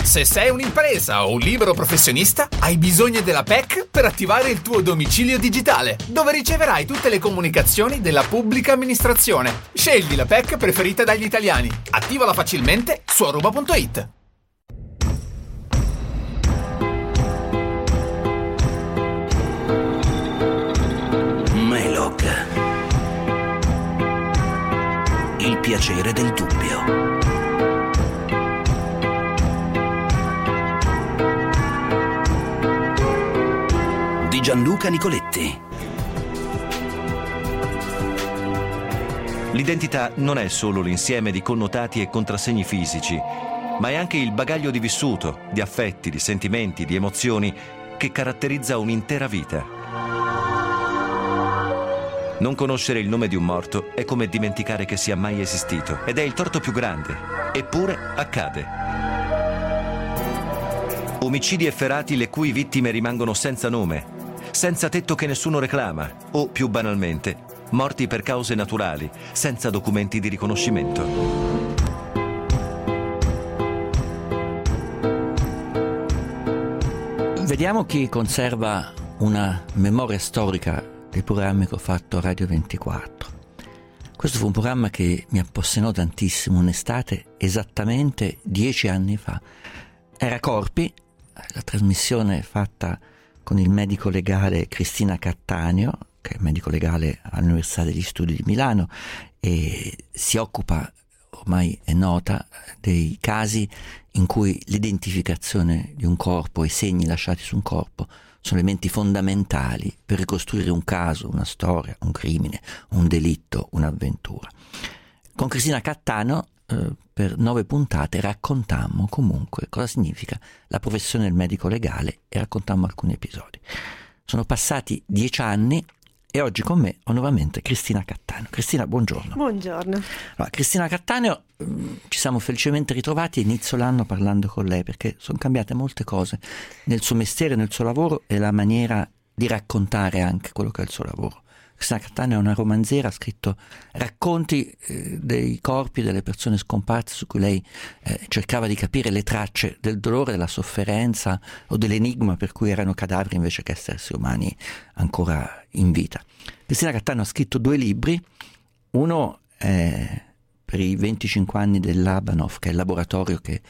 Se sei un'impresa o un libero professionista, hai bisogno della PEC per attivare il tuo domicilio digitale, dove riceverai tutte le comunicazioni della pubblica amministrazione. Scegli la PEC preferita dagli italiani. Attivala facilmente su aruba.it. Melog. Il piacere del dubbio. Di Gianluca Nicoletti. L'identità non è solo l'insieme di connotati e contrassegni fisici, ma è anche il bagaglio di vissuto, di affetti, di sentimenti, di emozioni che caratterizza un'intera vita. Non conoscere il nome di un morto è come dimenticare che sia mai esistito, ed è il torto più grande, eppure accade. Omicidi efferati le cui vittime rimangono senza nome, senza tetto che nessuno reclama, o, più banalmente, morti per cause naturali, senza documenti di riconoscimento. Vediamo chi conserva una memoria storica dei programmi che ho fatto a Radio 24. Questo fu un programma che mi appassionò tantissimo un'estate esattamente 10 anni fa. Era Corpi, la trasmissione fatta con il medico legale Cristina Cattaneo, che è medico legale all'Università degli Studi di Milano e si occupa, ormai è nota, dei casi in cui l'identificazione di un corpo e i segni lasciati su un corpo sono elementi fondamentali per ricostruire un caso, una storia, un crimine, un delitto, un'avventura. Con Cristina Cattaneo per 9 puntate raccontammo comunque cosa significa la professione del medico legale e raccontammo alcuni episodi. Sono passati 10 anni e oggi con me ho nuovamente Cristina Cattaneo. Cristina, buongiorno. Buongiorno. Allora, Cristina Cattaneo, ci siamo felicemente ritrovati inizio l'anno parlando con lei perché sono cambiate molte cose nel suo mestiere, nel suo lavoro e la maniera di raccontare anche quello che è il suo lavoro. Cristina Cattaneo è una romanziera, ha scritto racconti dei corpi delle persone scomparse su cui lei cercava di capire le tracce del dolore, della sofferenza o dell'enigma per cui erano cadaveri invece che esseri umani ancora in vita. Cristina Cattaneo ha scritto 2 libri, uno è per i 25 anni del Labanov, che è il laboratorio che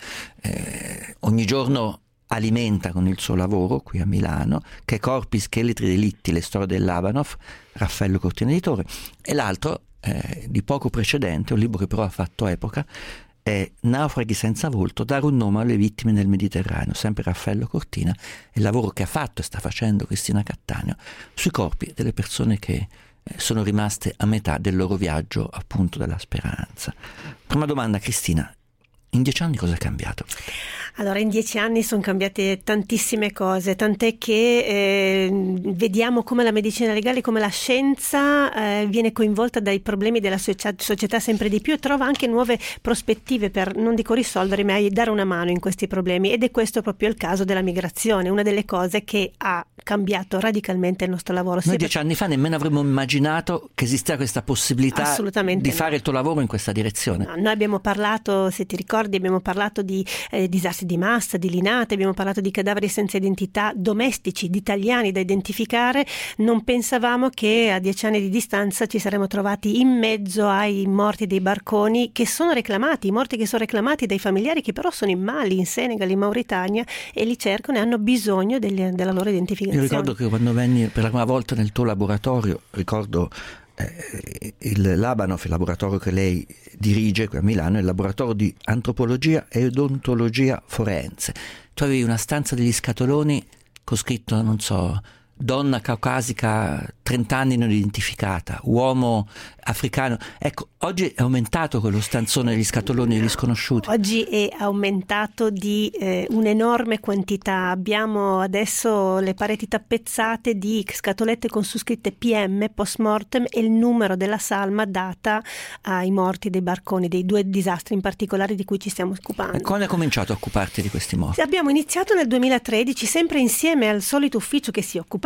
ogni giorno alimenta con il suo lavoro qui a Milano, che è Corpi, scheletri, delitti, le storie del Labanov, Raffaello Cortina editore, e l'altro di poco precedente, un libro che però ha fatto epoca, è Naufraghi senza volto, dare un nome alle vittime nel Mediterraneo, sempre Raffaello Cortina, il lavoro che ha fatto e sta facendo Cristina Cattaneo sui corpi delle persone che sono rimaste a metà del loro viaggio appunto della speranza. Prima domanda, Cristina, in 10 anni cosa è cambiato? Allora, in 10 anni sono cambiate tantissime cose, tant'è che vediamo come la medicina legale, come la scienza viene coinvolta dai problemi della società sempre di più e trova anche nuove prospettive per, non dico risolvere, ma dare una mano in questi problemi, ed è questo proprio il caso della migrazione, una delle cose che ha cambiato radicalmente il nostro lavoro. Noi 10 anni fa nemmeno avremmo immaginato che esisteva questa possibilità di fare il tuo lavoro in questa direzione. No, noi abbiamo parlato, se ti ricordi, abbiamo parlato di disastri di massa, di linate, abbiamo parlato di cadaveri senza identità domestici, di italiani da identificare. Non pensavamo che a 10 anni di distanza ci saremmo trovati in mezzo ai morti dei barconi che sono reclamati, i morti che sono reclamati dai familiari che però sono in Mali, in Senegal, in Mauritania e li cercano e hanno bisogno della loro identificazione. Io ricordo che quando venni per la prima volta nel tuo laboratorio, ricordo il Labanov, il laboratorio che lei dirige qui a Milano, è il laboratorio di antropologia e odontologia forense. Tu avevi una stanza degli scatoloni con scritto, non so, donna caucasica 30 anni non identificata, uomo africano. Ecco, oggi è aumentato quello stanzone degli scatoloni degli sconosciuti. Oggi è aumentato di un'enorme quantità. Abbiamo adesso le pareti tappezzate di scatolette con su scritte PM, post mortem, e il numero della salma data ai morti dei barconi, dei 2 disastri in particolare di cui ci stiamo occupando. E quando hai cominciato a occuparti di questi morti? Abbiamo iniziato nel 2013, sempre insieme al solito ufficio che si occupava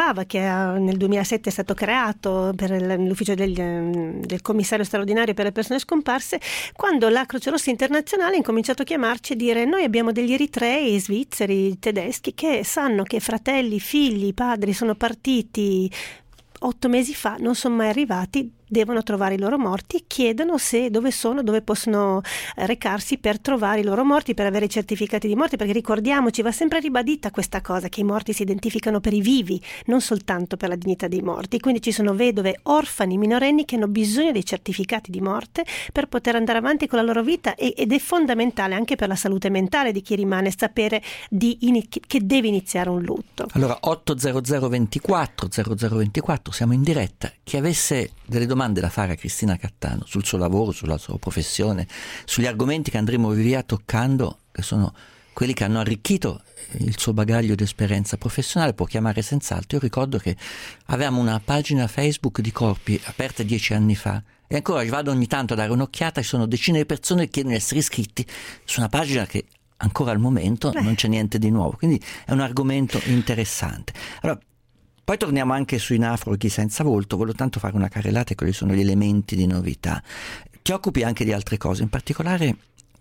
Fava, che nel 2007 è stato creato per l'ufficio del commissario straordinario per le persone scomparse, quando la Croce Rossa Internazionale ha incominciato a chiamarci e dire: noi abbiamo degli eritrei, svizzeri, tedeschi che sanno che fratelli, figli, padri sono partiti 8 mesi fa, non sono mai arrivati, devono trovare i loro morti, e chiedono dove possono recarsi per trovare i loro morti, per avere i certificati di morte, perché ricordiamoci, va sempre ribadita questa cosa, che i morti si identificano per i vivi, non soltanto per la dignità dei morti. Quindi ci sono vedove, orfani, minorenni che hanno bisogno dei certificati di morte per poter andare avanti con la loro vita, ed è fondamentale anche per la salute mentale di chi rimane sapere che deve iniziare un lutto. Allora 800 24 0024, siamo in diretta. Chi avesse delle domande da fare a Cristina Cattano sul suo lavoro, sulla sua professione, sugli argomenti che andremo via toccando, che sono quelli che hanno arricchito il suo bagaglio di esperienza professionale, può chiamare senz'altro. Io ricordo che avevamo una pagina Facebook di corpi aperta 10 anni fa, e ancora vado ogni tanto a dare un'occhiata, ci sono decine di persone che chiedono di essere iscritti su una pagina che ancora al momento non c'è niente di nuovo, quindi è un argomento interessante. Allora, poi torniamo anche sui naufraghi senza volto. Voglio tanto fare una carrellata, quelli sono gli elementi di novità. Ti occupi anche di altre cose, in particolare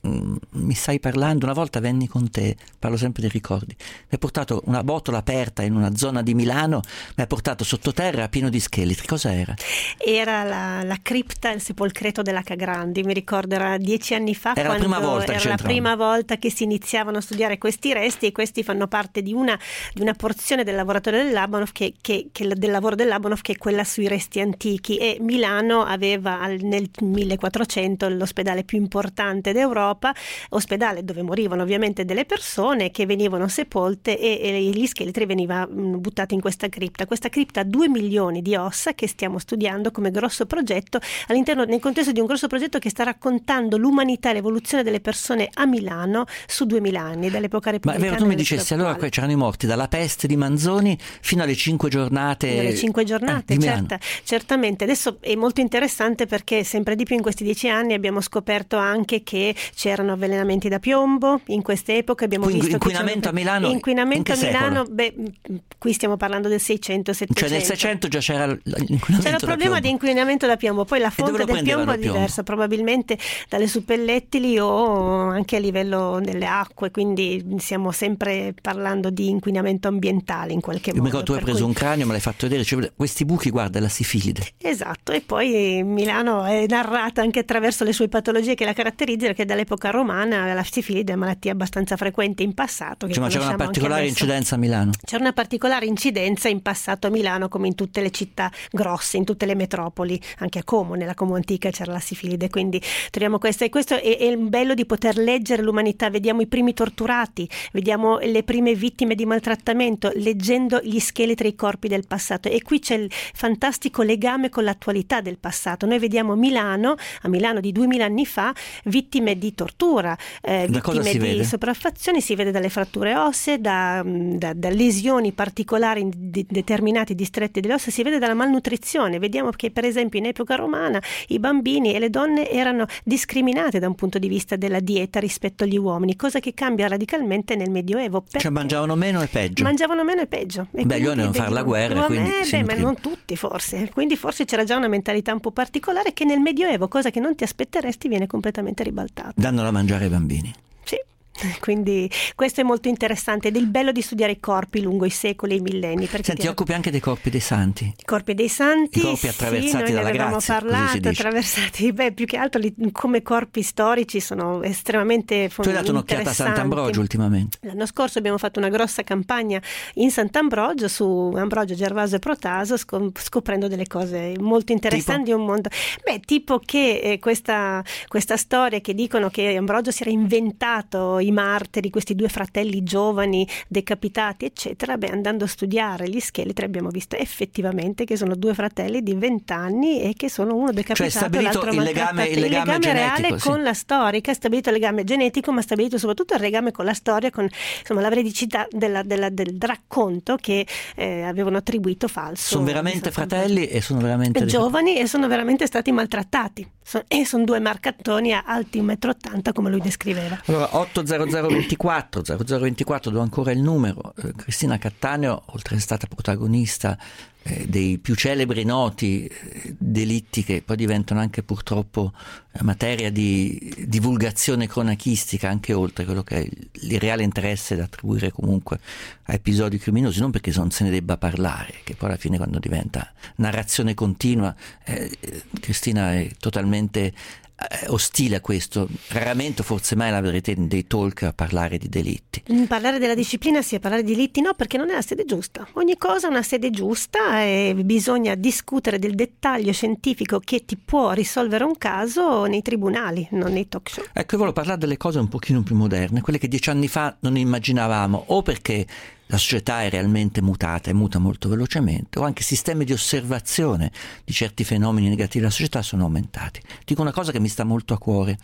mi stai parlando, una volta venni con te, parlo sempre dei ricordi, mi hai portato una botola aperta in una zona di Milano, mi hai portato sottoterra pieno di scheletri. Cosa era? Era la cripta, il sepolcreto dell'H Grandi, mi ricordo, era 10 anni fa, era quando la prima volta che si iniziavano a studiare questi resti, e questi fanno parte di una porzione del laboratorio dell'Abanov del lavoro dell'Abanov, che è quella sui resti antichi, e Milano aveva nel 1400 l'ospedale più importante d'Europa, ospedale dove morivano ovviamente delle persone che venivano sepolte, e gli scheletri venivano buttati in questa cripta ha 2 milioni di ossa, che stiamo studiando come grosso progetto nel contesto di un grosso progetto che sta raccontando l'umanità e l'evoluzione delle persone a Milano su 2000 anni, dall'epoca repubblicana. Ma tu mi dicessi allora che c'erano i morti dalla peste di Manzoni fino alle 5 giornate. Certamente. Adesso è molto interessante, perché sempre di più in questi 10 anni abbiamo scoperto anche che c'erano avvelenamenti da piombo in queste epoche. Abbiamo visto inquinamento a Milano. Inquinamento a Milano, qui stiamo parlando del 600-700. Cioè nel 600 già c'era l'inquinamento. C'era il problema di inquinamento da piombo, poi la fonte del piombo è diversa, probabilmente dalle suppellettili o anche a livello delle acque, quindi stiamo sempre parlando di inquinamento ambientale in qualche modo. Io mi ricordo, tu hai preso un cranio, me l'hai fatto vedere, cioè, questi buchi, guarda, la sifilide. Esatto, e poi Milano è narrata anche attraverso le sue patologie che la caratterizzano, che dall'epoca romana la sifilide è una malattia abbastanza frequente in passato. Ma c'era una particolare incidenza a Milano? C'era una particolare incidenza in passato a Milano, come in tutte le città grosse, in tutte le metropoli, anche a Como, nella Como antica c'era la sifilide, quindi troviamo questo, e questo è il bello di poter leggere l'umanità. Vediamo i primi torturati, vediamo le prime vittime di maltrattamento, leggendo gli scheletri e i corpi del passato, e qui c'è il fantastico legame con l'attualità del passato. Noi vediamo a Milano di 2000 anni fa, vittime di tortura, vittime di sopraffazioni, si vede dalle fratture ossee, da lesioni particolari in determinati distretti delle ossa, si vede dalla malnutrizione. Vediamo che per esempio in epoca romana i bambini e le donne erano discriminate da un punto di vista della dieta rispetto agli uomini, cosa che cambia radicalmente nel Medioevo. Cioè mangiavano meno e peggio. E meglio non fare la guerra. Ma non tutti forse, quindi forse c'era già una mentalità un po' particolare che nel Medioevo, cosa che non ti aspetteresti, viene completamente ribaltata. Danno da mangiare ai bambini. Sì. Quindi questo è molto interessante, ed è il bello di studiare i corpi lungo i secoli e i millenni. Ti occupi anche dei corpi dei santi? I corpi dei santi, i corpi attraversati dalla grazia, parlato, attraversati, più che altro come corpi storici sono estremamente interessanti. Tu hai dato un'occhiata a Sant'Ambrogio ultimamente? L'anno scorso abbiamo fatto una grossa campagna in Sant'Ambrogio su Ambrogio, Gervaso e Protaso, scoprendo delle cose molto interessanti di un mondo. Tipo che questa storia che dicono che Ambrogio si era inventato i martiri, questi 2 fratelli giovani decapitati eccetera, andando a studiare gli scheletri abbiamo visto effettivamente che sono 2 fratelli di 20 anni e che sono uno decapitato, cioè stabilito il legame reale con la storica, stabilito il legame genetico, ma stabilito soprattutto il legame con la storia, con la veridicità del racconto che avevano attribuito falso. Sono veramente fratelli e sono veramente giovani e sono veramente stati maltrattati, e sono 2 marcattoni alti 1,80 m come lui descriveva. Allora 800 0024, do ancora il numero. Cristina Cattaneo, oltre ad essere stata protagonista dei più celebri e noti delitti che poi diventano anche purtroppo materia di divulgazione cronachistica, anche oltre quello che è il reale interesse da attribuire comunque a episodi criminosi, non perché non se ne debba parlare, che poi alla fine quando diventa narrazione continua, Cristina è totalmente ostile a questo. Raramente, forse mai, la vedrete in dei talk a parlare di delitti. Parlare della disciplina sì, a parlare di delitti no, perché non è la sede giusta. Ogni cosa ha una sede giusta e bisogna discutere del dettaglio scientifico che ti può risolvere un caso nei tribunali, non nei talk show. Ecco, io volevo parlare delle cose un pochino più moderne, quelle che 10 anni fa non immaginavamo, o perché la società è realmente mutata e muta molto velocemente, o anche sistemi di osservazione di certi fenomeni negativi della società sono aumentati. Dico una cosa che mi sta molto a cuore,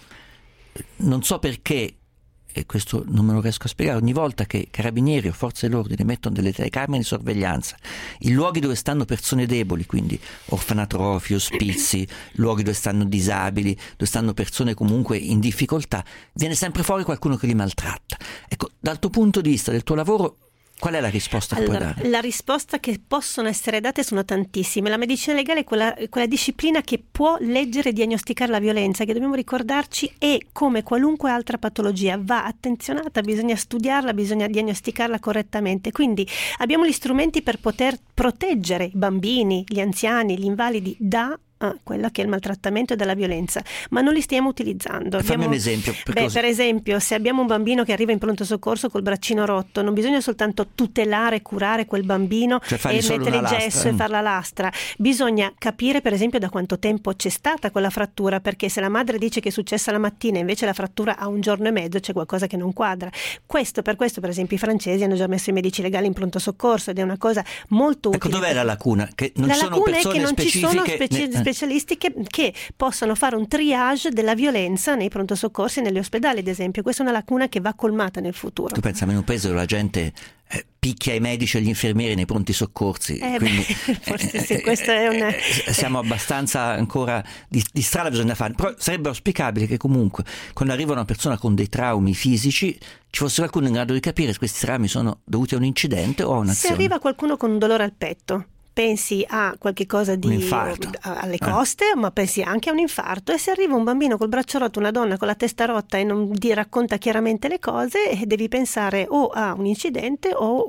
non so perché, e questo non me lo riesco a spiegare, ogni volta che carabinieri o forze dell'ordine mettono delle telecamere di sorveglianza in luoghi dove stanno persone deboli, quindi orfanatrofi, ospizi, luoghi dove stanno disabili, dove stanno persone comunque in difficoltà, viene sempre fuori qualcuno che li maltratta. Ecco, dal tuo punto di vista, del tuo lavoro, qual è la risposta che puoi dare? La risposta che possono essere date sono tantissime. La medicina legale è quella disciplina che può leggere e diagnosticare la violenza, che dobbiamo ricordarci è come qualunque altra patologia, va attenzionata, bisogna studiarla, bisogna diagnosticarla correttamente. Quindi abbiamo gli strumenti per poter proteggere i bambini, gli anziani, gli invalidi da quella che è il maltrattamento e dalla violenza, ma non li stiamo utilizzando. Fammi un esempio. Per esempio, se abbiamo un bambino che arriva in pronto soccorso col braccino rotto, non bisogna soltanto tutelare e curare quel bambino, cioè e mettere il gesso e fare la lastra, bisogna capire per esempio da quanto tempo c'è stata quella frattura, perché se la madre dice che è successa la mattina e invece la frattura ha un giorno e mezzo, c'è qualcosa che non quadra. Per questo per esempio i francesi hanno già messo i medici legali in pronto soccorso ed è una cosa molto utile. Ecco, dov'è la lacuna? Che non sono persone specifiche specialisti che possano fare un triage della violenza nei pronto soccorsi e negli ospedali, ad esempio. Questa è una lacuna che va colmata nel futuro. Tu pensa, in un paese dove la gente picchia i medici e gli infermieri nei pronti soccorsi, quindi forse sì, questo è una... siamo abbastanza ancora di strada bisogna fare, però sarebbe auspicabile che comunque quando arriva una persona con dei traumi fisici ci fosse qualcuno in grado di capire se questi traumi sono dovuti a un incidente o a un'azione. Se arriva qualcuno con un dolore al petto, pensi a qualche cosa di alle coste, ma pensi anche a un infarto. E se arriva un bambino col braccio rotto, una donna con la testa rotta e non ti racconta chiaramente le cose, devi pensare o a un incidente o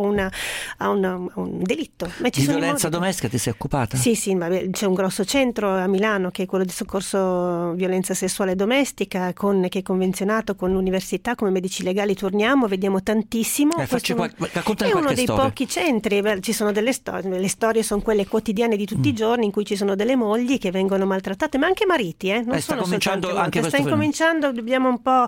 a un delitto. Ma di violenza domestica ti sei occupata? Sì, c'è un grosso centro a Milano che è quello di soccorso violenza sessuale domestica, che è convenzionato con l'università. Come medici legali torniamo, vediamo tantissimo. Raccontami è uno qualche dei storia. pochi centri. Ci sono delle storie, le storie sono quelle quotidiane di tutti i giorni, in cui ci sono delle mogli che vengono maltrattate, ma anche mariti, non sta sono cominciando anche sta incominciando, dobbiamo un po'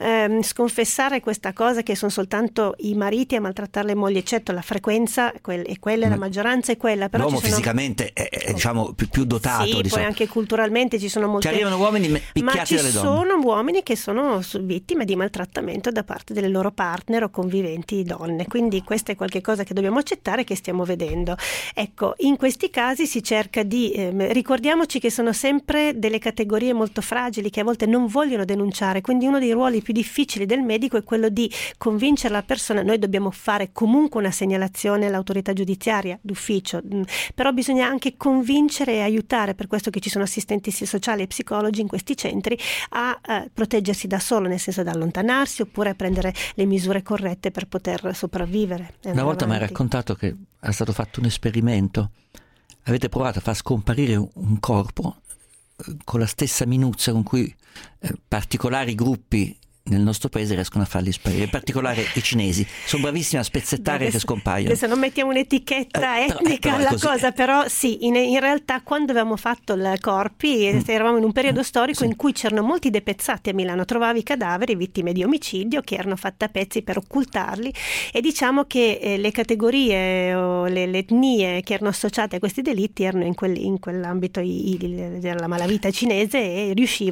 sconfessare questa cosa che sono soltanto i mariti a maltrattare le mogli. Certo, la frequenza è quella, la maggioranza è quella, però l'uomo ci sono... fisicamente è diciamo più dotato, sì, poi anche culturalmente ci sono molte... Ci arrivano uomini picchiati dalle donne, ma ci sono uomini che sono vittime di maltrattamento da parte delle loro partner o conviventi donne, quindi questo è qualche cosa che dobbiamo accettare, che stiamo vedendo. Ecco, in questi casi si cerca di ricordiamoci che sono sempre delle categorie molto fragili che a volte non vogliono denunciare, quindi uno dei ruoli più difficili del medico è quello di convincere la persona. Noi dobbiamo fare comunque una segnalazione all'autorità giudiziaria d'ufficio, però bisogna anche convincere e aiutare, per questo che ci sono assistenti sociali e psicologi in questi centri, a proteggersi da solo, nel senso da allontanarsi oppure a prendere le misure corrette per poter sopravvivere. Una volta mi hai raccontato che è stato fatto un esperimento, avete provato a far scomparire un corpo con la stessa minuzia con cui particolari gruppi nel nostro paese riescono a farli sparire, in particolare i cinesi sono bravissimi a spezzettare che scompaiono. Adesso non mettiamo un'etichetta etnica alla cosa, però sì, in realtà quando avevamo fatto i corpi eravamo in un periodo storico in cui c'erano molti depezzati a Milano, trovavi cadaveri vittime di omicidio che erano fatti a pezzi per occultarli, e diciamo che le categorie o le etnie che erano associate a questi delitti erano in quell'ambito della malavita cinese e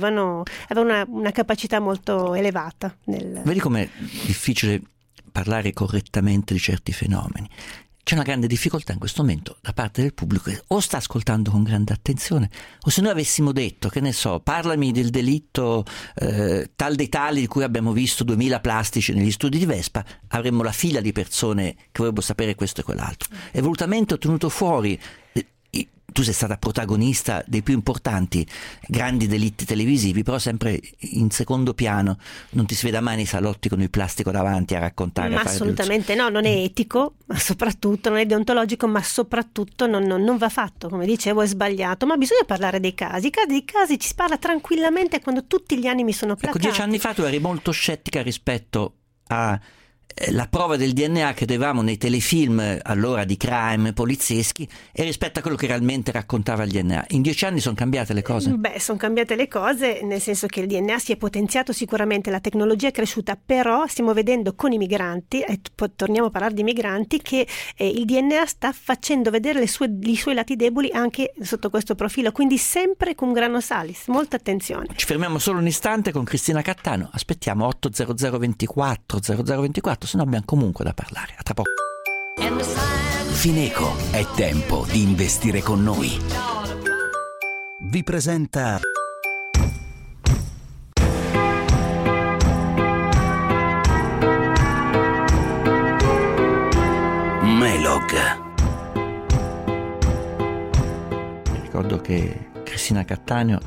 avevano una capacità molto elevata. Vedi com'è difficile parlare correttamente di certi fenomeni. c'è una grande difficoltà in questo momento da parte del pubblico che o sta ascoltando con grande attenzione, o se noi avessimo detto, che ne so, parlami del delitto tal dei tali di cui abbiamo visto 2000 plastici negli studi di Vespa, avremmo la fila di persone che vorrebbero sapere questo e quell'altro. E volutamente ho tenuto fuori. Tu sei stata protagonista dei più importanti grandi delitti televisivi, però sempre in secondo piano, non ti si veda mai nei salotti con il plastico davanti a raccontare. Ma assolutamente no, non è etico, ma soprattutto non è deontologico, ma soprattutto non va fatto, come dicevo, è sbagliato. Ma bisogna parlare dei casi. Dei casi ci si parla tranquillamente quando tutti gli animi sono placati. Ecco, 10 anni fa tu eri molto scettica rispetto a la prova del DNA che vedevamo nei telefilm allora di crime polizieschi e rispetto a quello che realmente raccontava il DNA. In 10 anni sono cambiate le cose? Beh, sono cambiate le cose, nel senso che il DNA si è potenziato sicuramente, la tecnologia è cresciuta, però stiamo vedendo con i migranti, e torniamo a parlare di migranti, che il DNA sta facendo vedere i suoi lati deboli anche sotto questo profilo, quindi sempre cum grano salis, molta attenzione. Ci fermiamo solo un istante con Cristina Cattano, aspettiamo 80024 0024, se no abbiamo comunque da parlare. A tra poco. Fineco, è tempo di investire con noi. Vi presenta Melog. Ricordo che Cristina Cattaneo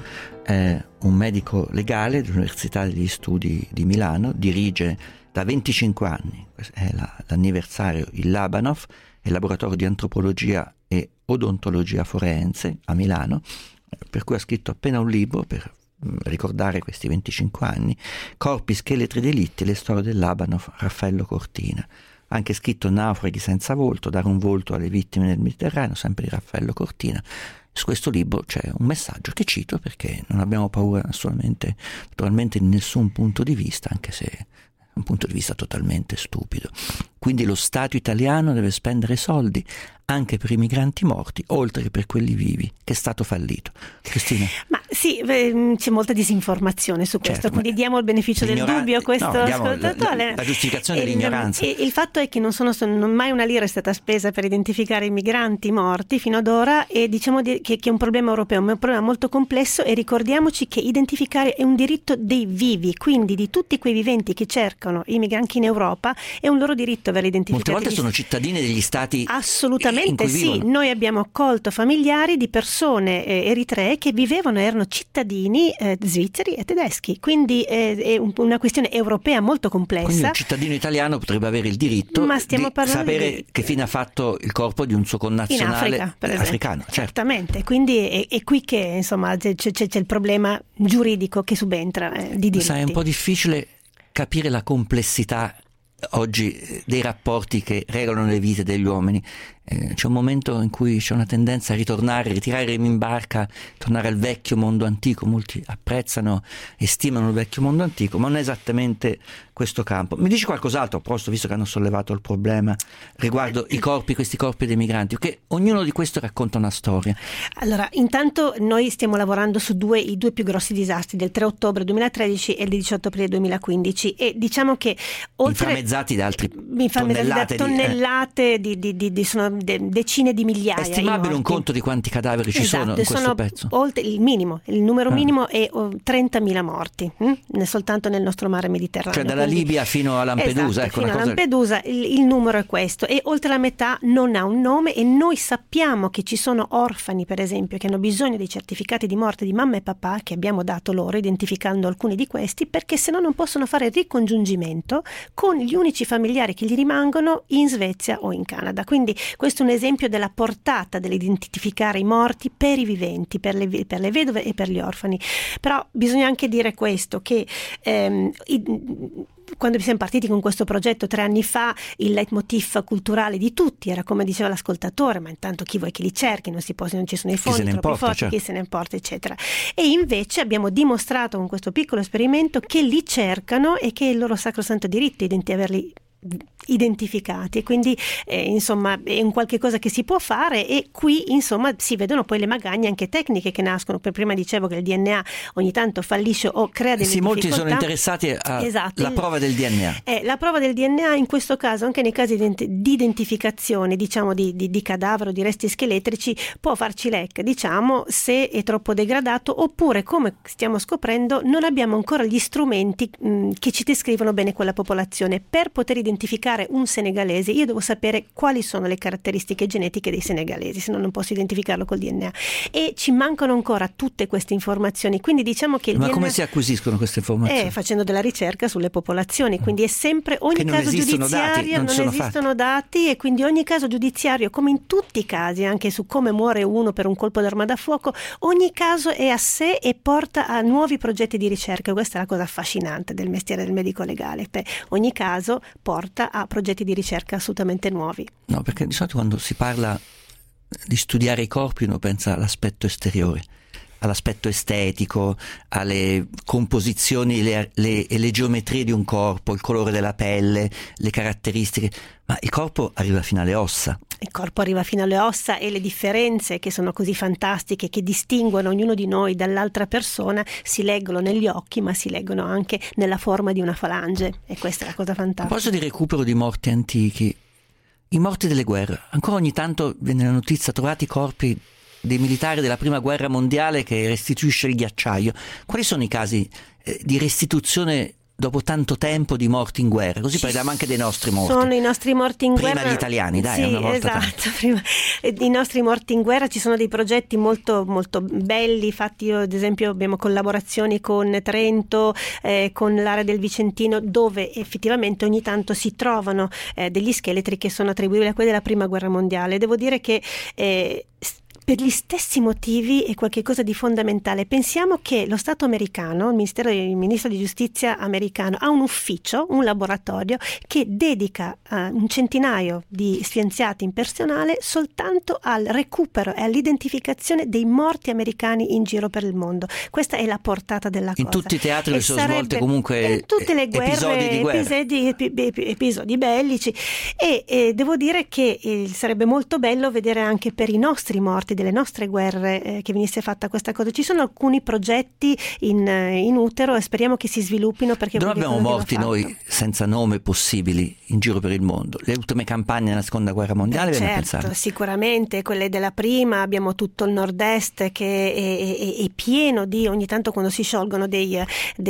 è un medico legale dell'Università degli Studi di Milano, dirige da 25 anni, è l'anniversario, il Labanov, è il laboratorio di antropologia e odontologia forense a Milano, per cui ha scritto appena un libro per ricordare questi 25 anni, Corpi, scheletri, delitti, le storie del Labanov, Raffaello Cortina. Ha anche scritto Naufraghi senza volto, dare un volto alle vittime del Mediterraneo, sempre di Raffaello Cortina. Su questo libro c'è un messaggio che cito perché non abbiamo paura naturalmente di nessun punto di vista, anche se è un punto di vista totalmente stupido. Quindi lo Stato italiano deve spendere soldi anche per i migranti morti, oltre che per quelli vivi, che è stato fallito. Cristina? Ma sì, c'è molta disinformazione su questo, certo, quindi diamo il beneficio del dubbio a questo ascoltatore. La giustificazione dell'ignoranza. Il fatto è che non mai una lira è stata spesa per identificare i migranti morti fino ad ora, e diciamo che è un problema europeo, è un problema molto complesso, e ricordiamoci che identificare è un diritto dei vivi, quindi di tutti quei viventi che cercano i migranti in Europa, è un loro diritto averli identificati. Molte volte sono cittadini degli stati. Assolutamente sì, noi abbiamo accolto familiari di persone eritree che vivevano, erano cittadini svizzeri e tedeschi, quindi è una questione europea molto complessa. Quindi un cittadino italiano potrebbe avere il diritto di sapere che fine ha fatto il corpo di un suo connazionale in Africa, africano. Certo. Certamente, quindi è qui che insomma c'è il problema giuridico che subentra di diritti. Sai, è un po' difficile capire la complessità oggi dei rapporti che regolano le vite degli uomini. C'è un momento in cui c'è una tendenza a ritornare, ritirare i remi in barca, tornare al vecchio mondo antico. Molti apprezzano e stimano il vecchio mondo antico, ma non è esattamente questo campo. Mi dici qualcos'altro a proposito, visto che hanno sollevato il problema riguardo questi corpi dei migranti, perché ognuno di questi racconta una storia. Allora, intanto noi stiamo lavorando su i due più grossi disastri del 3 ottobre 2013 e il 18 aprile 2015, e diciamo che oltre inframmezzati da altri tonnellate di sono decine di migliaia. È stimabile un conto di quanti cadaveri ci sono in questo pezzo? Oltre il numero minimo è 30.000 morti soltanto nel nostro mare Mediterraneo. Cioè dalla Libia fino a Lampedusa. Esatto, fino a Lampedusa il numero è questo, e oltre la metà non ha un nome, e noi sappiamo che ci sono orfani, per esempio, che hanno bisogno dei certificati di morte di mamma e papà che abbiamo dato loro, identificando alcuni di questi, perché se no non possono fare il ricongiungimento con gli unici familiari che gli rimangono in Svezia o in Canada. Quindi questo è un esempio della portata dell'identificare i morti per i viventi, per le vedove e per gli orfani. Però bisogna anche dire questo, che quando siamo partiti con questo progetto 3 anni fa, il leitmotiv culturale di tutti era, come diceva l'ascoltatore, ma intanto chi vuoi che li cerchi, non ci sono i fondi troppo forti, certo. Chi se ne importa, eccetera. E invece abbiamo dimostrato con questo piccolo esperimento che li cercano e che è il loro sacrosanto diritto di averli identificati, e quindi insomma è un qualche cosa che si può fare, e qui insomma si vedono poi le magagne anche tecniche che nascono. Prima dicevo che il DNA ogni tanto fallisce o crea delle difficoltà. Molti sono interessati alla prova del DNA. La prova del DNA in questo caso, anche nei casi di identificazione, diciamo di cadavere o di resti scheletrici, può farci lecca, diciamo, se è troppo degradato, oppure, come stiamo scoprendo, non abbiamo ancora gli strumenti che ci descrivono bene quella popolazione. Per poter identificare un senegalese io devo sapere quali sono le caratteristiche genetiche dei senegalesi, se no non posso identificarlo col DNA, e ci mancano ancora tutte queste informazioni. Quindi diciamo che il DNA, come si acquisiscono queste informazioni? Facendo della ricerca sulle popolazioni, quindi è sempre ogni caso giudiziario, non esistono dati, e quindi ogni caso giudiziario, come in tutti i casi, anche su come muore uno per un colpo d'arma da fuoco, ogni caso è a sé e porta a nuovi progetti di ricerca. Questa è la cosa affascinante del mestiere del medico legale, ogni caso porta a progetti di ricerca assolutamente nuovi. No, perché di solito quando si parla di studiare i corpi uno pensa all'aspetto esteriore, all'aspetto estetico, alle composizioni e le geometrie di un corpo, il colore della pelle, le caratteristiche, ma il corpo arriva fino alle ossa. Il corpo arriva fino alle ossa, e le differenze che sono così fantastiche, che distinguono ognuno di noi dall'altra persona, si leggono negli occhi, ma si leggono anche nella forma di una falange, e questa è la cosa fantastica. A proposito di recupero di morti antichi, i morti delle guerre, ancora ogni tanto viene la notizia: trovati i corpi dei militari della prima guerra mondiale che restituisce il ghiacciaio. Quali sono i casi di restituzione dopo tanto tempo di morti in guerra? Così parliamo anche dei nostri morti. Sono i nostri morti in guerra. Prima gli italiani, dai, sì, una volta esatto, prima i nostri morti in guerra. Ci sono dei progetti molto molto belli fatti. Io, ad esempio, abbiamo collaborazioni con Trento, con l'area del Vicentino, dove effettivamente ogni tanto si trovano degli scheletri che sono attribuibili a quelli della prima guerra mondiale. Devo dire che per gli stessi motivi è qualcosa di fondamentale. Pensiamo che lo Stato americano, il ministro di giustizia americano, ha un ufficio, un laboratorio che dedica un centinaio di scienziati in personale soltanto al recupero e all'identificazione dei morti americani in giro per il mondo. Questa è la portata della cosa. In tutti i teatri che sono svolte comunque in tutte le guerre, episodi bellici, e devo dire che sarebbe molto bello vedere anche per i nostri morti delle nostre guerre che venisse fatta questa cosa. Ci sono alcuni progetti in utero e speriamo che si sviluppino, perché dove abbiamo morti noi senza nome possibili in giro per il mondo. Le ultime campagne nella seconda guerra mondiale, certo, sicuramente quelle della prima. Abbiamo tutto il nord-est che è pieno di, ogni tanto quando si sciolgono dei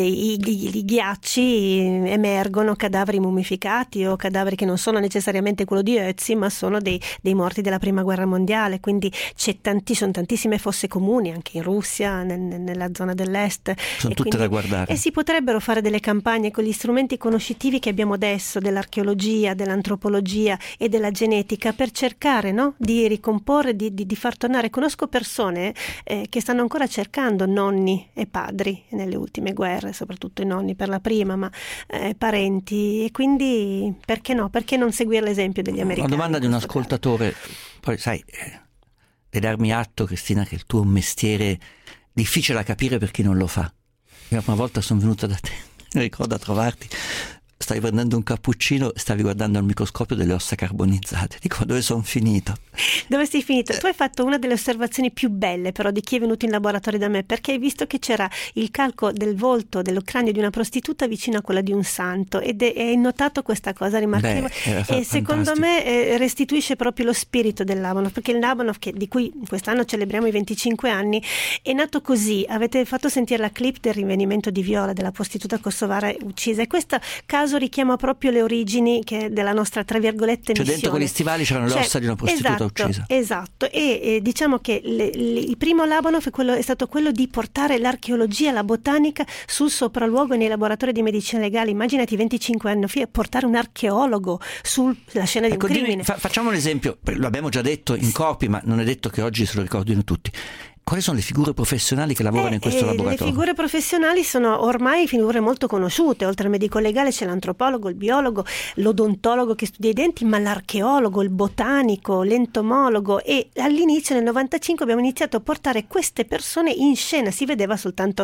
ghiacci emergono cadaveri mummificati o cadaveri che non sono necessariamente quello di Ötzi, ma sono dei morti della prima guerra mondiale. Quindi sono tantissime fosse comuni anche in Russia, nella zona dell'est. Sono tutte da guardare. E si potrebbero fare delle campagne con gli strumenti conoscitivi che abbiamo adesso, dell'archeologia, dell'antropologia e della genetica, per cercare, no, di ricomporre, di far tornare. Conosco persone che stanno ancora cercando nonni e padri nelle ultime guerre, soprattutto i nonni per la prima, ma parenti, e quindi perché no? Perché non seguire l'esempio degli americani? Una domanda di un ascoltatore, poi sai, e darmi atto, Cristina, che il tuo è un mestiere difficile da capire per chi non lo fa. La prima volta sono venuta da te, ricordo, a trovarti, stavi prendendo un cappuccino e stavi guardando al microscopio delle ossa carbonizzate. Dico, dove sono finito? Dove sei finito? Tu hai fatto una delle osservazioni più belle però di chi è venuto in laboratorio da me, perché hai visto che c'era il calco del volto, dello cranio di una prostituta vicino a quella di un santo, ed hai notato questa cosa rimarcevole. E secondo me restituisce proprio lo spirito del Labanov, perché il Labanov, di cui quest'anno celebriamo i 25 anni, è nato così. Avete fatto sentire la clip del rinvenimento di Viola, della prostituta kosovara uccisa, e questo caso richiama proprio le origini della nostra, tra virgolette, missione. Dentro quegli stivali c'erano le ossa di una prostituta uccisa. Esatto, e diciamo che il primo Labanov è stato quello di portare l'archeologia, la botanica sul sopralluogo e nei laboratori di medicina legale. Immaginati 25 anni fa portare un archeologo sulla scena di un crimine. Facciamo un esempio, lo abbiamo già detto in corpi, ma non è detto che oggi se lo ricordino tutti. quali sono le figure professionali che lavorano in questo laboratorio? Le figure professionali sono ormai figure molto conosciute. Oltre al medico legale c'è l'antropologo, il biologo, l'odontologo che studia i denti, ma l'archeologo, il botanico, l'entomologo, e all'inizio nel 95 abbiamo iniziato a portare queste persone in scena. Si vedeva soltanto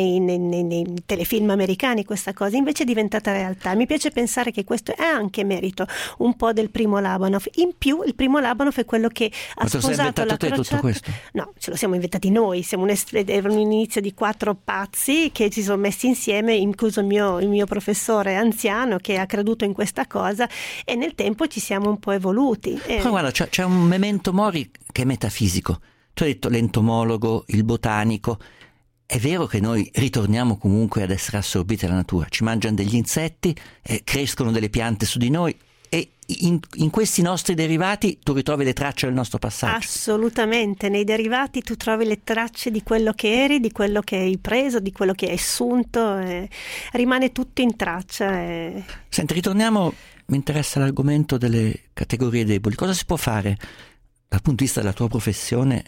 nei telefilm americani questa cosa, invece è diventata realtà. Mi piace pensare che questo è anche merito un po' del primo Labanov. In più il primo Labanov è quello che ha sposato la crociata. Tutto questo? No, ce lo siamo inventati noi, era un inizio di 4 pazzi che si sono messi insieme, incluso il mio professore anziano che ha creduto in questa cosa, e nel tempo ci siamo un po' evoluti. Però guarda, c'è un memento mori che è metafisico. Tu hai detto l'entomologo, il botanico. È vero che noi ritorniamo comunque ad essere assorbiti dalla natura, ci mangiano degli insetti, crescono delle piante su di noi, e in questi nostri derivati tu ritrovi le tracce del nostro passaggio. Assolutamente, nei derivati tu trovi le tracce di quello che eri, di quello che hai preso, di quello che hai assunto, rimane tutto in traccia. Senti, ritorniamo, mi interessa l'argomento delle categorie deboli. Cosa si può fare dal punto di vista della tua professione,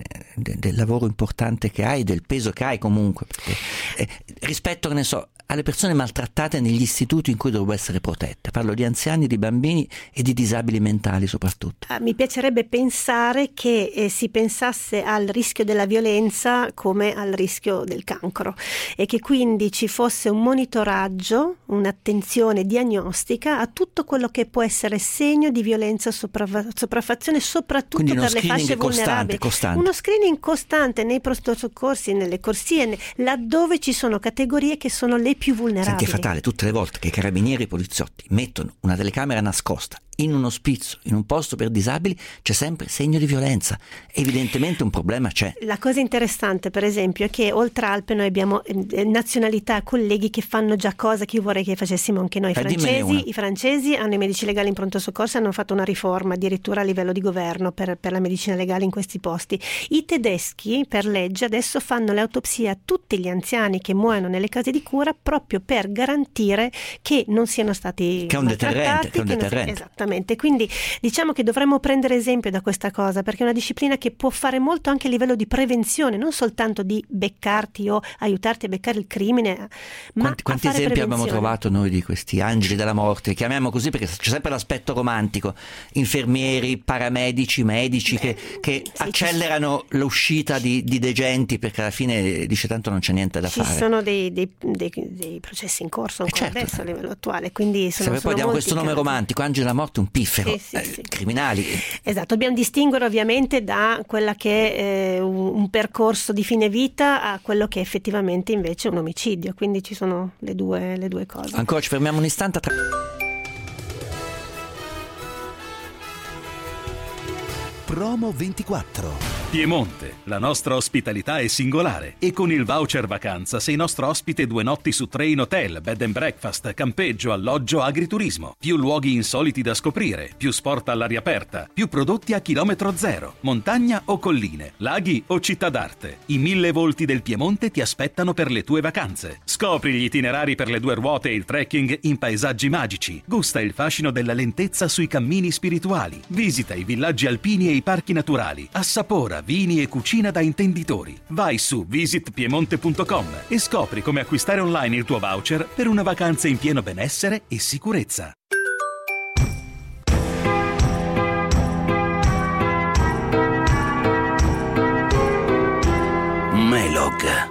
del lavoro importante che hai, del peso che hai comunque, perché, rispetto, che ne so, alle persone maltrattate negli istituti in cui dovrebbero essere protette? Parlo di anziani, di bambini e di disabili mentali soprattutto. Mi piacerebbe pensare che si pensasse al rischio della violenza come al rischio del cancro, e che quindi ci fosse un monitoraggio, un'attenzione diagnostica a tutto quello che può essere segno di violenza, sopraffazione, soprattutto per le fasce vulnerabili. Costante. Uno screening costante nei pronto soccorsi, nelle corsie, laddove ci sono categorie che sono le più vulnerabili. Senti, è fatale tutte le volte che i carabinieri e i poliziotti mettono una telecamera nascosta in un ospizio, in un posto per disabili, c'è sempre segno di violenza. Evidentemente un problema c'è. La cosa interessante, per esempio, è che oltre Alpe noi abbiamo nazionalità, colleghi che fanno già cose che io vorrei che facessimo anche noi. I francesi hanno i medici legali in pronto soccorso, hanno fatto una riforma addirittura a livello di governo per la medicina legale in questi posti. I tedeschi, per legge, adesso fanno le autopsie a tutti gli anziani che muoiono nelle case di cura, proprio per garantire che non siano stati che è un deterrente. Esattamente. Quindi diciamo che dovremmo prendere esempio da questa cosa, perché è una disciplina che può fare molto anche a livello di prevenzione, non soltanto di beccarti o aiutarti a beccare il crimine, ma quanti esempi abbiamo trovato noi di questi angeli della morte, chiamiamo così perché c'è sempre l'aspetto romantico, infermieri, paramedici, medici che accelerano l'uscita di degenti, perché alla fine dice tanto non c'è niente da fare. Ci sono dei processi in corso ancora adesso a livello attuale, quindi sono poi diamo questo nome romantico, angeli della morte, un piffero, sì. criminali. Esatto, dobbiamo distinguere ovviamente da quella che è un percorso di fine vita a quello che è effettivamente invece un omicidio, quindi ci sono le due cose. Ancora ci fermiamo un istante. Promo 24. Piemonte, la nostra ospitalità è singolare e con il voucher vacanza sei nostro ospite 2 notti su 3 in hotel, bed and breakfast, campeggio, alloggio, agriturismo. Più luoghi insoliti da scoprire, più sport all'aria aperta, più prodotti a chilometro zero, montagna o colline, laghi o città d'arte. I 1000 volti del Piemonte ti aspettano per le tue vacanze. Scopri gli itinerari per le 2 ruote e il trekking in paesaggi magici. Gusta il fascino della lentezza sui cammini spirituali. Visita i villaggi alpini e i parchi naturali. Assapora vini e cucina da intenditori. Vai su visitpiemonte.com e scopri come acquistare online il tuo voucher per una vacanza in pieno benessere e sicurezza. Melog.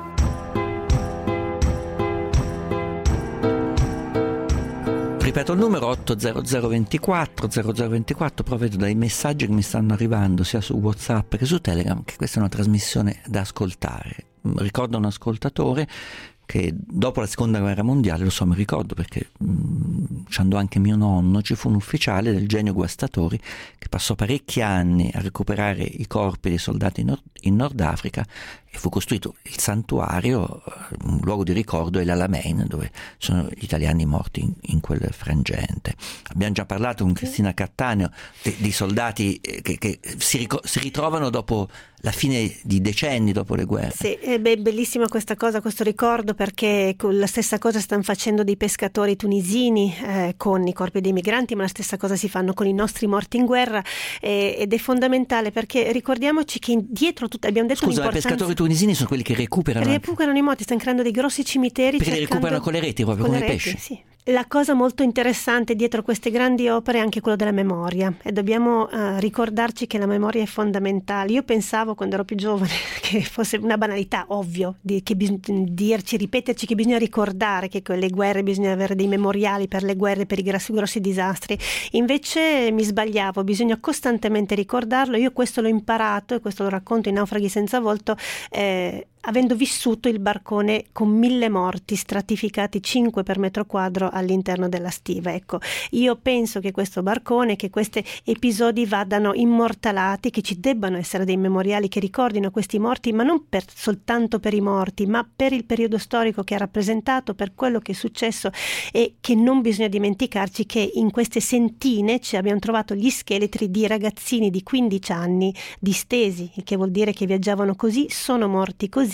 Ripeto il numero 80024 0024, però vedo dai messaggi che mi stanno arrivando sia su WhatsApp che su Telegram che questa è una trasmissione da ascoltare. Ricordo un ascoltatore che dopo la seconda guerra mondiale, lo so, mi ricordo perché ci andò anche mio nonno, ci fu un ufficiale del Genio Guastatori che passò parecchi anni a recuperare i corpi dei soldati in Nord Africa e fu costruito il santuario, un luogo di ricordo, è l'Alamein, dove sono gli italiani morti in quel frangente. Abbiamo già parlato con Cristina Cattaneo di soldati che si ritrovano dopo la fine di decenni dopo le guerre. Sì, è bellissima questa cosa, questo ricordo, perché la stessa cosa stanno facendo dei pescatori tunisini con i corpi dei migranti, ma la stessa cosa si fanno con i nostri morti in guerra, ed è fondamentale, perché ricordiamoci che dietro tutto abbiamo detto i pescatori tunisini sono quelli che recuperano i morti, stanno creando dei grossi cimiteri perché li recuperano con le reti, proprio come i pesci. Sì. La cosa molto interessante dietro queste grandi opere è anche quello della memoria, e dobbiamo ricordarci che la memoria è fondamentale. Io pensavo, quando ero più giovane, che fosse una banalità, ovvio, che ripeterci che bisogna ricordare che con le guerre bisogna avere dei memoriali per le guerre, per i grossi disastri. Invece mi sbagliavo, bisogna costantemente ricordarlo. Io questo l'ho imparato, e questo lo racconto in Naufraghi senza volto, avendo vissuto il barcone con 1000 morti stratificati 5 per metro quadro all'interno della stiva. Ecco, io penso che questo barcone, che questi episodi vadano immortalati, che ci debbano essere dei memoriali che ricordino questi morti, ma non soltanto per i morti, ma per il periodo storico che ha rappresentato, per quello che è successo, e che non bisogna dimenticarci che in queste sentine ci abbiamo trovato gli scheletri di ragazzini di 15 anni distesi, il che vuol dire che viaggiavano così, sono morti così,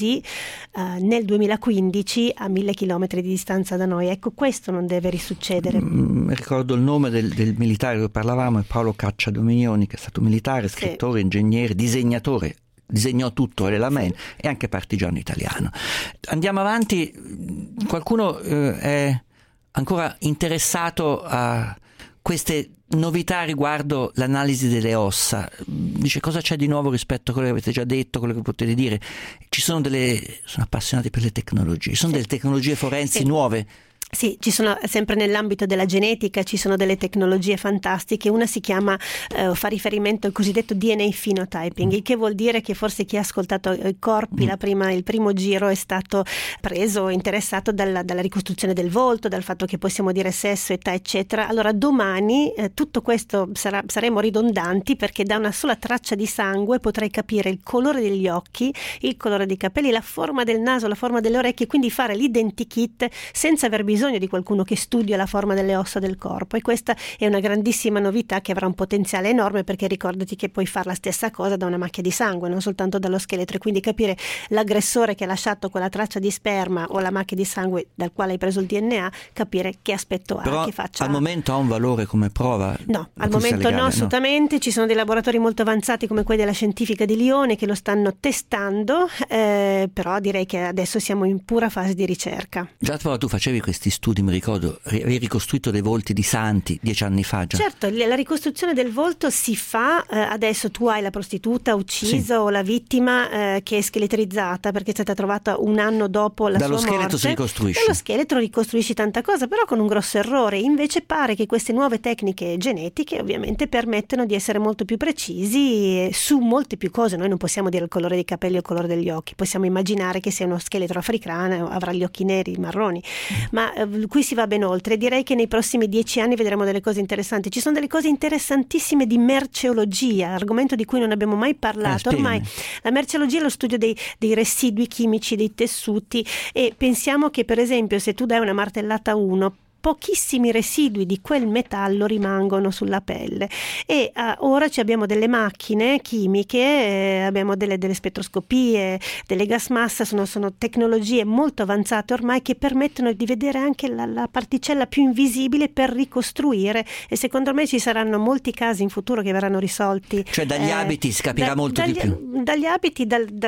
nel 2015 a 1000 chilometri di distanza da noi. Ecco, questo non deve risuccedere. Ricordo il nome del militare che parlavamo, è Paolo Caccia Dominioni, che è stato militare, scrittore, ingegnere, disegnatore, disegnò tutto l'Alamein, e anche partigiano italiano. Andiamo avanti. Qualcuno è ancora interessato a queste novità riguardo l'analisi delle ossa? Dice, cosa c'è di nuovo rispetto a quello che avete già detto, quello che potete dire? Sono appassionati per le tecnologie, delle tecnologie forensi nuove. Sì, ci sono, sempre nell'ambito della genetica, ci sono delle tecnologie fantastiche. Una si chiama, fa riferimento al cosiddetto DNA phenotyping, il che vuol dire che forse chi ha ascoltato i corpi il primo giro è stato interessato dalla ricostruzione del volto, dal fatto che possiamo dire sesso, età, eccetera. Allora domani tutto questo saremo ridondanti, perché da una sola traccia di sangue potrei capire il colore degli occhi, il colore dei capelli, la forma del naso, la forma delle orecchie, quindi fare l'identikit senza aver bisogno di qualcuno che studia la forma delle ossa del corpo. E questa è una grandissima novità che avrà un potenziale enorme, perché ricordati che puoi fare la stessa cosa da una macchia di sangue, non soltanto dallo scheletro, e quindi capire l'aggressore che ha lasciato quella traccia di sperma o la macchia di sangue dal quale hai preso il DNA, capire che aspetto ha, però che faccia al momento ha un valore come prova? No, al momento no, assolutamente. No. Ci sono dei laboratori molto avanzati come quelli della Scientifica di Lione che lo stanno testando, però direi che adesso siamo in pura fase di ricerca. Già tu facevi questi studi, mi ricordo, avevi ricostruito dei volti di santi 10 anni fa già. Certo, la ricostruzione del volto si fa, adesso tu hai la prostituta uccisa o la vittima che è scheletrizzata perché è stata trovata un anno dopo la sua morte. Dallo scheletro si ricostruisce. Dallo scheletro ricostruisci tanta cosa, però con un grosso errore. Invece pare che queste nuove tecniche genetiche ovviamente permettono di essere molto più precisi su molte più cose. Noi non possiamo dire il colore dei capelli o il colore degli occhi, possiamo immaginare che sia uno scheletro africano, avrà gli occhi neri, marroni, ma qui si va ben oltre. Direi che nei prossimi 10 anni vedremo delle cose interessanti. Ci sono delle cose interessantissime di merceologia, argomento di cui non abbiamo mai parlato. Ormai la merceologia è lo studio dei residui chimici, dei tessuti, e pensiamo che per esempio se tu dai una martellata a uno, pochissimi residui di quel metallo rimangono sulla pelle, e ora abbiamo delle macchine chimiche, abbiamo delle spettroscopie, delle gas massa, sono tecnologie molto avanzate ormai che permettono di vedere anche la particella più invisibile per ricostruire, e secondo me ci saranno molti casi in futuro che verranno risolti. Cioè dagli abiti si capirà molto di più. Dagli abiti,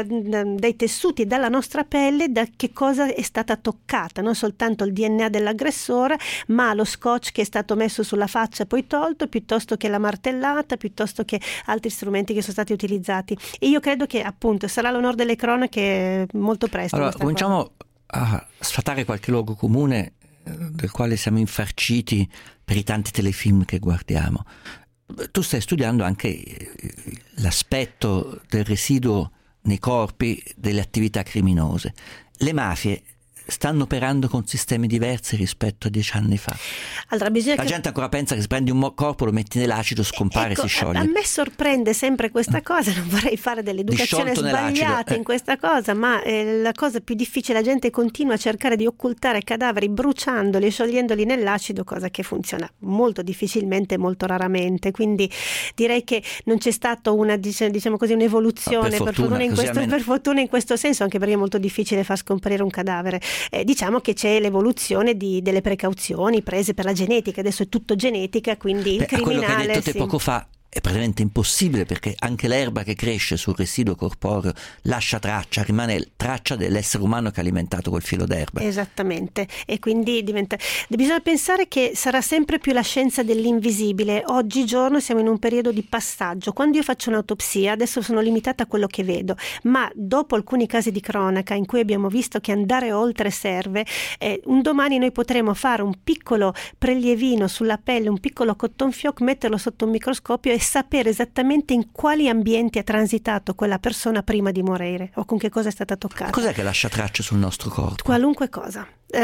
dai tessuti, dalla nostra pelle, da che cosa è stata toccata, non soltanto il DNA dell'aggressore, ma lo scotch che è stato messo sulla faccia e poi tolto, piuttosto che la martellata, piuttosto che altri strumenti che sono stati utilizzati. E io credo che appunto sarà l'onore delle cronache molto presto. Allora cominciamo a sfatare qualche luogo comune del quale siamo infarciti per i tanti telefilm che guardiamo. Tu stai studiando anche l'aspetto del residuo nei corpi delle attività criminose. Le mafie stanno operando con sistemi diversi rispetto a 10 anni fa. Allora, la gente ancora pensa che se prendi un corpo, lo metti nell'acido, scompare, ecco, si scioglie. A me sorprende sempre questa cosa, non vorrei fare dell'educazione sbagliata in questa cosa, ma la cosa più difficile, la gente continua a cercare di occultare cadaveri bruciandoli e sciogliendoli nell'acido, cosa che funziona molto difficilmente, molto raramente, quindi direi che non c'è stata una, diciamo così, un'evoluzione per fortuna in questo senso, anche perché è molto difficile far scomparire un cadavere. Diciamo che c'è l'evoluzione delle precauzioni prese per la genetica, adesso è tutto genetica, quindi il criminale... Quello che hai detto te poco fa è praticamente impossibile, perché anche l'erba che cresce sul residuo corporeo lascia traccia, rimane traccia dell'essere umano che ha alimentato quel filo d'erba. Esattamente, e quindi bisogna pensare che sarà sempre più la scienza dell'invisibile. Oggigiorno siamo in un periodo di passaggio. Quando io faccio un'autopsia, adesso sono limitata a quello che vedo, ma dopo alcuni casi di cronaca in cui abbiamo visto che andare oltre serve, un domani noi potremo fare un piccolo prelievino sulla pelle, un piccolo cotton fioc, metterlo sotto un microscopio e sapere esattamente in quali ambienti ha transitato quella persona prima di morire o con che cosa è stata toccata. Cos'è che lascia tracce sul nostro corpo? Qualunque cosa.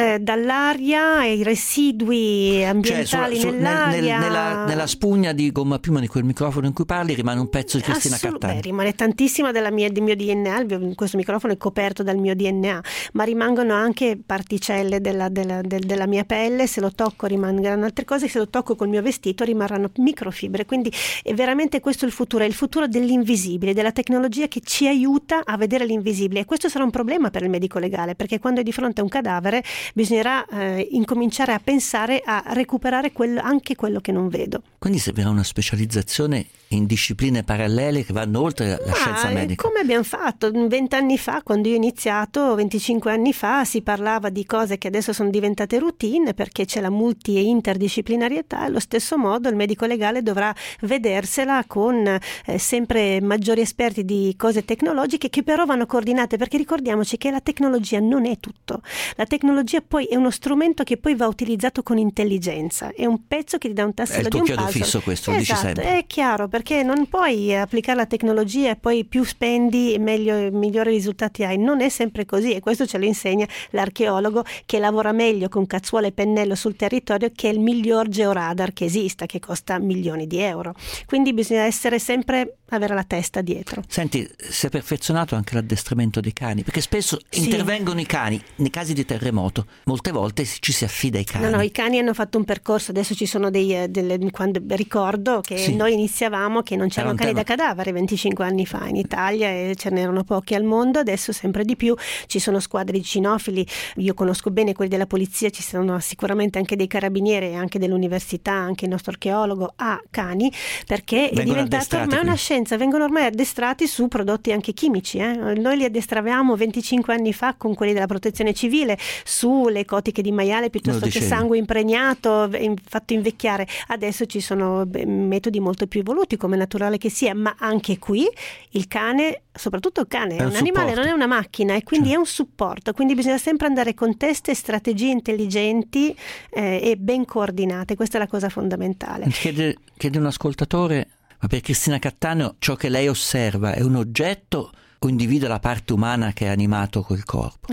Dall'aria ai residui ambientali, nell'aria, nella spugna di gomma piuma di quel microfono in cui parli rimane un pezzo di Cristina Cattaneo. Rimane tantissima del mio DNA, questo microfono è coperto dal mio DNA, ma rimangono anche particelle della mia pelle. Se lo tocco rimangeranno altre cose, se lo tocco col mio vestito rimarranno microfibre. Quindi è veramente questo il futuro dell'invisibile, della tecnologia che ci aiuta a vedere l'invisibile, e questo sarà un problema per il medico legale, perché quando è di fronte a un cadavere bisognerà incominciare a pensare a recuperare anche quello che non vedo. Quindi servirà una specializzazione in discipline parallele che vanno oltre la scienza medica. Come abbiamo fatto 20 anni fa, quando io ho iniziato, 25 anni fa, si parlava di cose che adesso sono diventate routine perché c'è la multi e interdisciplinarietà. Allo stesso modo il medico legale dovrà vedersela con sempre maggiori esperti di cose tecnologiche, che però vanno coordinate, perché ricordiamoci che la tecnologia non è tutto. La tecnologia poi è uno strumento che poi va utilizzato con intelligenza, è un pezzo che ti dà un tassello di un puzzle. È il tuo chiodo fisso, questo lo dici sempre. È chiaro, perché non puoi applicare la tecnologia e poi più spendi migliori risultati hai. Non è sempre così, e questo ce lo insegna l'archeologo che lavora meglio con cazzuola e pennello sul territorio che il miglior georadar che esista, che costa milioni di euro. Quindi bisogna essere sempre, avere la testa dietro. Senti, si è perfezionato anche l'addestramento dei cani, perché spesso intervengono i cani nei casi di terremoto, molte volte ci si affida ai cani. No, i cani hanno fatto un percorso, adesso ci sono quando ricordo che noi iniziavamo che non c'erano cani da cadavere 25 anni fa in Italia, e ce n'erano pochi al mondo. Adesso sempre di più ci sono squadre di cinofili, io conosco bene quelli della polizia, ci sono sicuramente anche dei carabinieri, anche dell'università, anche il nostro archeologo ha cani, perché è diventato ormai una scienza, vengono ormai addestrati su prodotti anche chimici. Noi li addestravamo 25 anni fa con quelli della protezione civile sulle cotiche di maiale piuttosto che sangue impregnato fatto invecchiare. Adesso ci sono metodi molto più evoluti, come naturale che sia, ma anche qui il cane, soprattutto il cane, è un animale, non è una macchina, e quindi è un supporto, quindi bisogna sempre andare con teste e strategie intelligenti e ben coordinate. Questa è la cosa fondamentale. Chiede un ascoltatore: ma per Cristina Cattaneo ciò che lei osserva è un oggetto o individua la parte umana che è animato col corpo?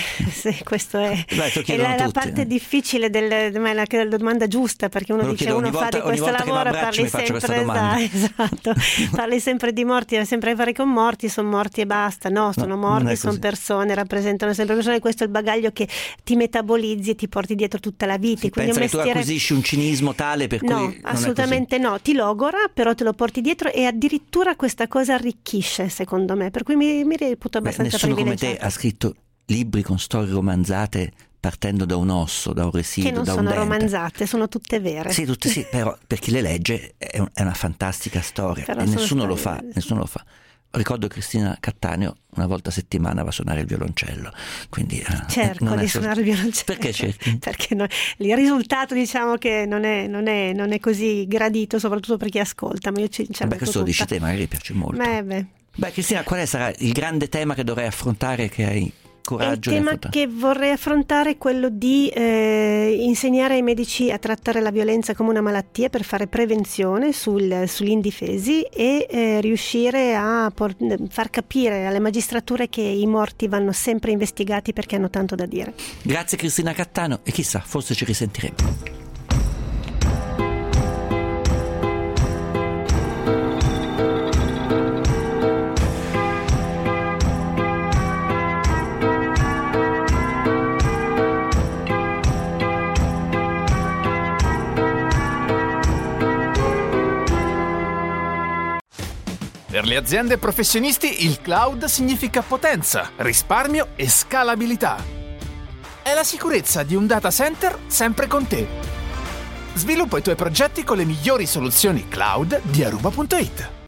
Sì, questo è la parte difficile ma è la domanda giusta, perché uno dice, uno fa di questo lavoro, parli sempre parli sempre di morti, hai sempre a fare con morti, sono morti e basta. No, sono morti, sono persone, rappresentano sempre persone, questo è il bagaglio che ti metabolizzi e ti porti dietro tutta la vita. Quindi pensa che tu acquisisci un cinismo tale per cui no, assolutamente no, ti logora, però te lo porti dietro, e addirittura questa cosa arricchisce, secondo me, per cui mi reputo abbastanza privilegiata. Nessuno come te ha scritto libri con storie romanzate partendo da un osso, da un residuo, da un dente. Che non sono romanzate, sono tutte vere. Sì, però per chi le legge è una fantastica storia, però e nessuno lo fa. Ricordo Cristina Cattaneo una volta a settimana va a suonare il violoncello, quindi cerco di suonare il violoncello. Perché cerchi? Perché il risultato, diciamo, che non è così gradito, soprattutto per chi ascolta, ma io ci metto questo lo dici te, magari piace molto. Beh, Cristina, quale sarà il grande tema che dovrai affrontare, che hai coraggio. Il tema che vorrei affrontare è quello di insegnare ai medici a trattare la violenza come una malattia per fare prevenzione sugli indifesi e riuscire a far capire alle magistrature che i morti vanno sempre investigati perché hanno tanto da dire. Grazie Cristina Cattano e chissà, forse ci risentiremo. Per le aziende e professionisti il cloud significa potenza, risparmio e scalabilità. È la sicurezza di un data center sempre con te. Sviluppa i tuoi progetti con le migliori soluzioni cloud di Aruba.it.